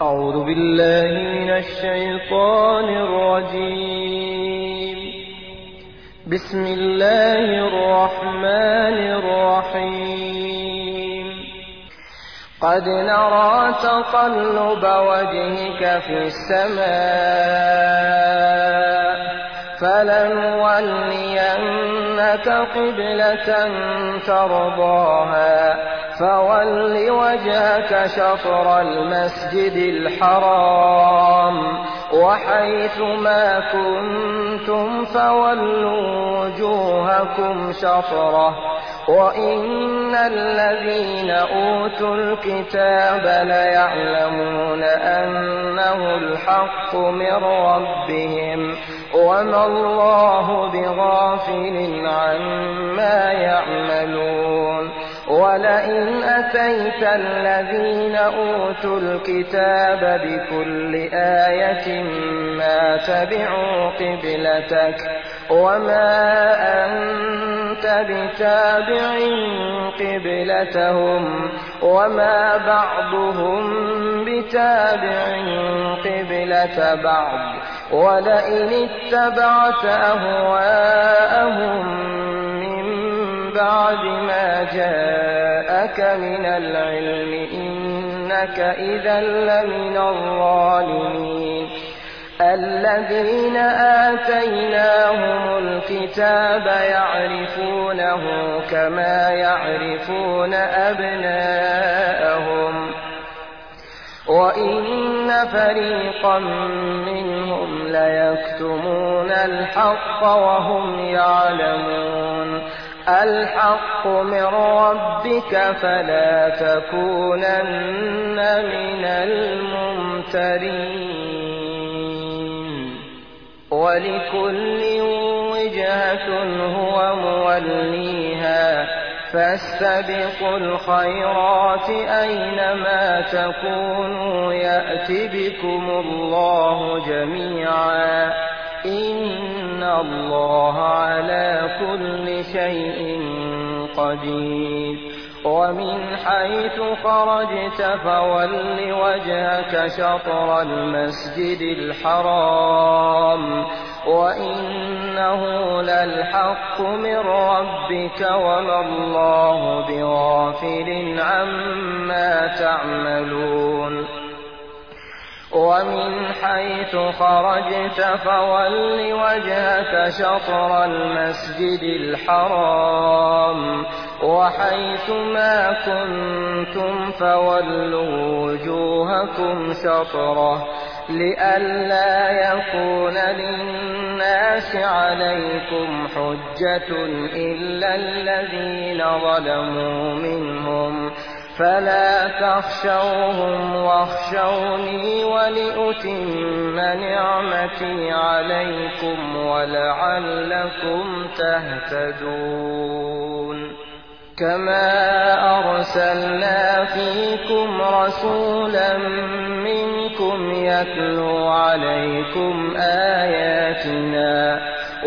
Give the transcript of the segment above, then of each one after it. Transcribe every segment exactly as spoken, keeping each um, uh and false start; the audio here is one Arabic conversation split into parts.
أعوذ بالله من الشيطان الرجيم. بسم الله الرحمن الرحيم. قد نرى تقلب وجهك في السماء فلنولينك قبلة ترضاها فول وجهك شطر المسجد الحرام وحيث ما كنتم فولوا وجوهكم شطره وإن الذين أوتوا الكتاب ليعلمون أنه الحق من ربهم وما الله بغافل عما يعملون. ولئن أتيت الذين أوتوا الكتاب بكل آية ما تبعوا قبلتك وما أنت بتابع قبلتهم وما بعضهم بتابع قبلة بعض ولئن اتبعت أهواءهم بعد ما جاءك من العلم إنك إذا لمن الظالمين. الذين آتيناهم الكتاب يعرفونه كما يعرفون أبناءهم وإن فريقا منهم ليكتمون الحق وهم يعلمون. الحق من ربك فلا تكونن من الممترين. ولكل وجهة هو موليها فاستبقوا الخيرات أينما تكونوا يأت بكم الله جميعا إن الله على كل شيء قدير. ومن حيث خرجت فول وجهك شطر المسجد الحرام وإنه للحق من ربك وما الله بغافل عما تعملون. ومن حيث خرجت فول وجهك شطر المسجد الحرام وحيث ما كنتم فولوا وجوهكم شطره لئلا يكون للناس عليكم حجة إلا الذين ظلموا منهم فلا تخشوهم واخشوني ولأتم نعمتي عليكم ولعلكم تهتدون. كما أرسلنا فيكم رسولا منكم يتلو عليكم آياتنا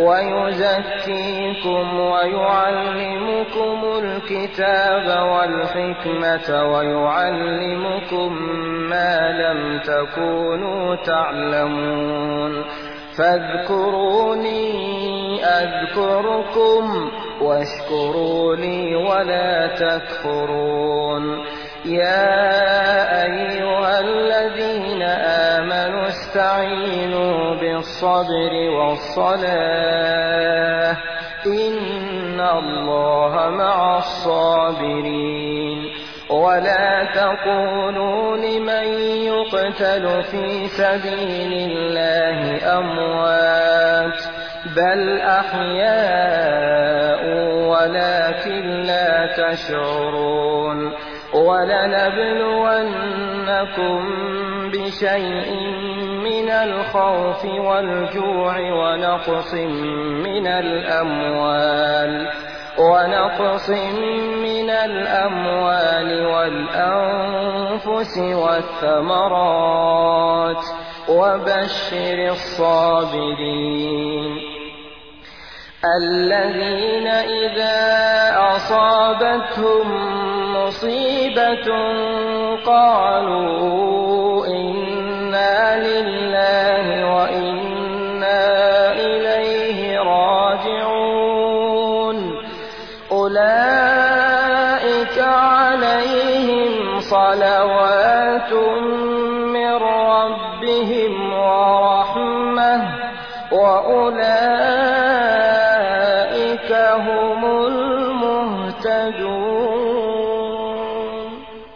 ويزكيكم ويعلمكم الكتاب والحكمة ويعلمكم ما لم تكونوا تعلمون. فاذكروني أذكركم واشكروا لي ولا تكفرون. يا أيها الذين آمنوا استعينوا بالصبر والصلاة إن الله مع الصابرين. ولا تقولوا لمن يقتل في سبيل الله أموات بل أحياء ولكن لا تشعرون. ولنبلونكم بشيء من الخوف والجوع ونقص من الأموال ونقص من الأموال والأنفس والثمرات وبشر الصابرين. الذين إذا أصابتهم مصيبة قالوا إن بهم ورحمة وأولئك هم المهتدون.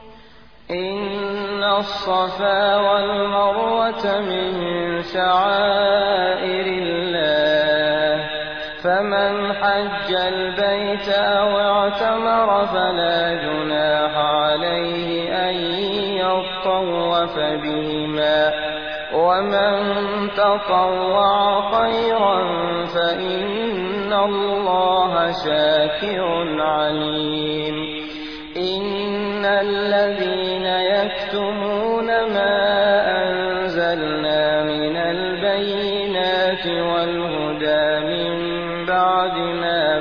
إن الصفا والمروة من شعائر الله، فمن حج البيت أو اعتمر فلا جناح عليه أن يطوف بهما، ومن تطوع خيرا فإن الله شاكر عليم. إن الذين يكتمون ما أنزلنا من البينات والهدى من بعد ما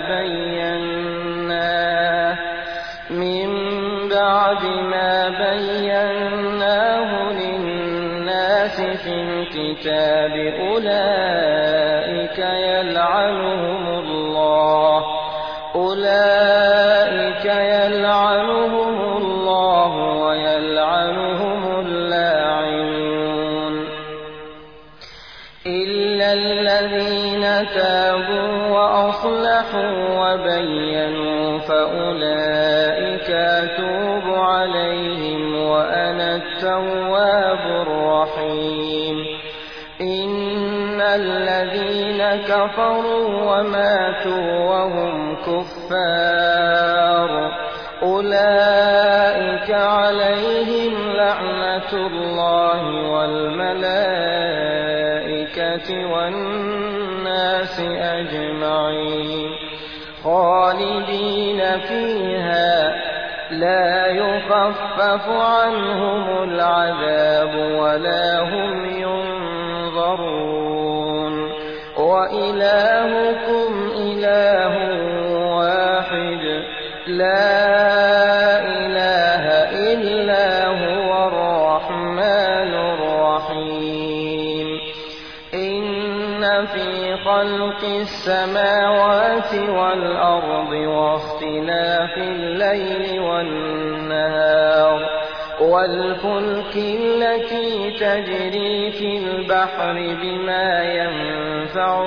بيناه من بعد ما بيناه للناس في الكتاب أولئك يلعنهم الله أولئك يلعنهم الله ويلعنهم اللاعنون، إلا الذين تابوا وأصلحوا وبينوا فأولئك أتوب عليهم وأنا التواب الرحيم. إن الذين كفروا وماتوا وهم كفار أولئك عليهم لعنة الله والملائكة والناس أجمعين خالدين فيها لا يخفف عنهم العذاب ولا هم ينظرون. وإلهكم إله واحد لا إله إلا هو الرحمن الرحيم. إن في خلق السماوات والأرض واختلاف الليل والنهار والفلك التي تجري في البحر بما ينفع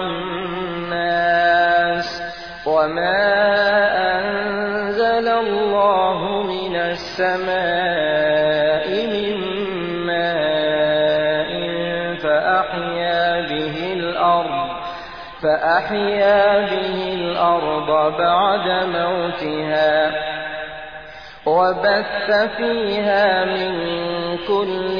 الناس وما أنزل الله من السماء من ماء فأحيا به الأرض فأحيا به الأرض بعد موتها وبث فيها من كل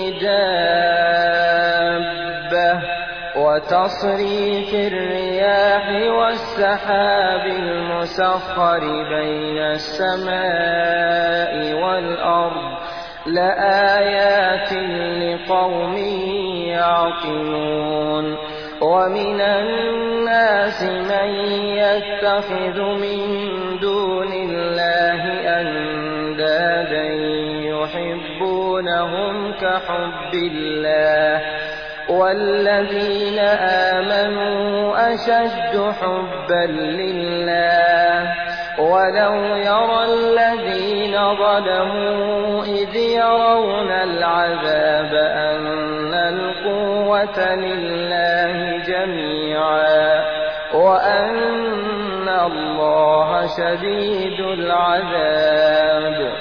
دابة وتصريف الرياح والسحاب المسخر بين السماء والأرض لآيات لقوم يعقلون. ومن الناس من يتخذ من دون الله أندادا يحبونهم كحب الله والذين آمنوا أشد حبا لله. ولو يرى الذين ظلموا إذ يرون العذاب أن القوة لله جميعا وأن الله شديد العذاب.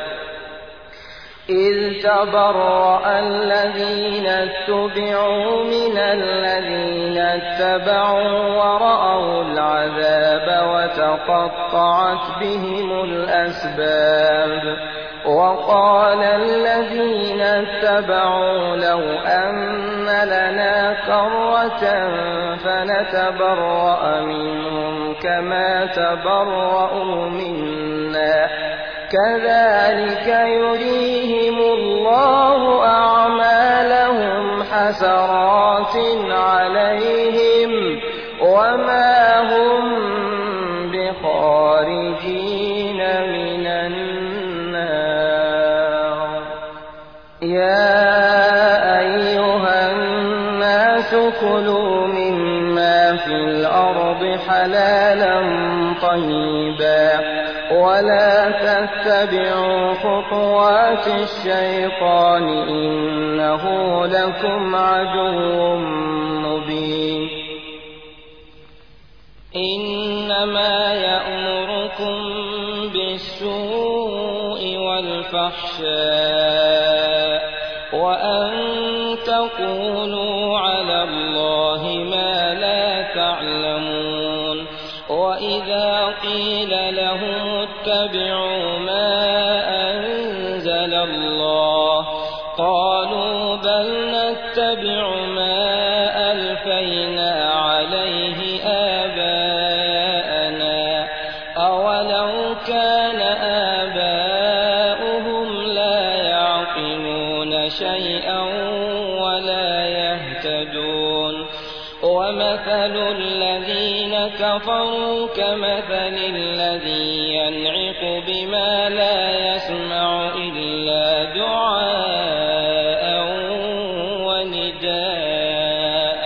إذ تبرأ الذين اتبعوا من الذين اتبعوا ورأوا العذاب وتقطعت بهم الأسباب. وقال الذين اتبعوا لو أن لنا كرة فنتبرأ منهم كما تبرأوا منا كذلك يريهم الله أعمالهم حسرات عليهم وما هم بخارجين من النار. يا أيها الناس كلوا مما ما في الأرض حلالا طيبا ولا تتبعوا خطوات الشيطان إنه لكم عدو مبين إنما يأمركم بالسوء والفحشاء وأن تقولوا على الله ما لا تعلمون وإذا قيل لهم اتبعوا ما أنزل الله قالوا بل نتبع ما ألفينا عليه آباءنا أولو كان آباؤهم لا يعقلون شيئا ولا يهتدون ومثل الذين كفروا كمثل الذي ينعق بما لا يسمع إلا دعاء ونداء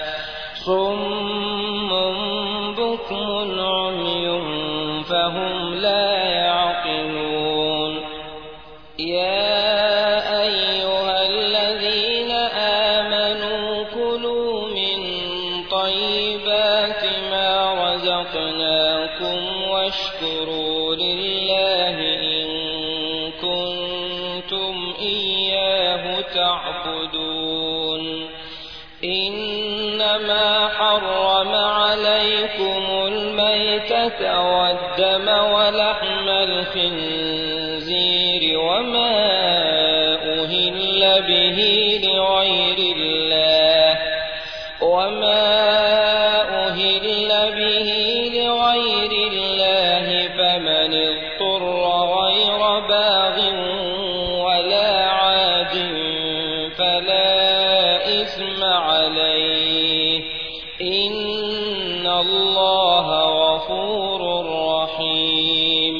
صم بكم عمي فهم لا يعقلون يا أيها الذين آمنوا كلوا من طيبات ما رزقناكم واشكروا لله إن كنتم إياه تعبدون إنما حرم عليكم الميتة والدم ولحم الخنزير وما أهل به لغير الله وما أهل به لغير الله فمن اضطر غير باغ ولا عاد فلا إثم عليه إن الله غفور رحيم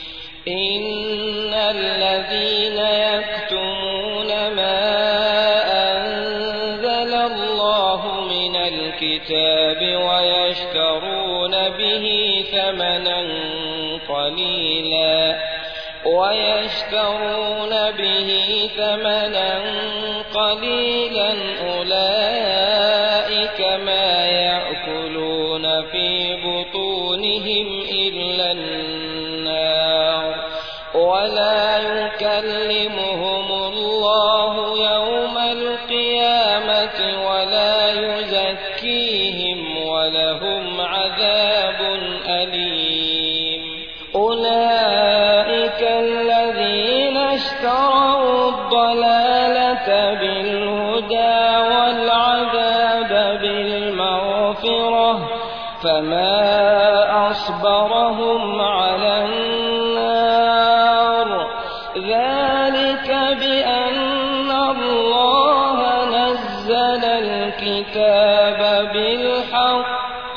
إن الذين يكتمون ما أنزل الله من الكتاب ويشترون به ثمنا قليلا ويشترون به ثمنا قليلا أولئك ما يأكلون في بطونهم إلا النار ولا يكلمهم الله يوم القيامة ولا يزكيهم ولهم عذاب أليم أولئك الذين اشتروا الضلالة بالهدى والعذاب بالمغفرة فما أصبرهم على النار ذلك بأن الله نزل الكتاب بالحق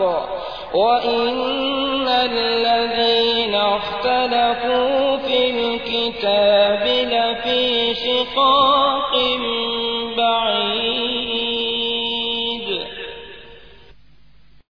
وإن الذين اختلفوا في الكتاب لفي شقاق بعيد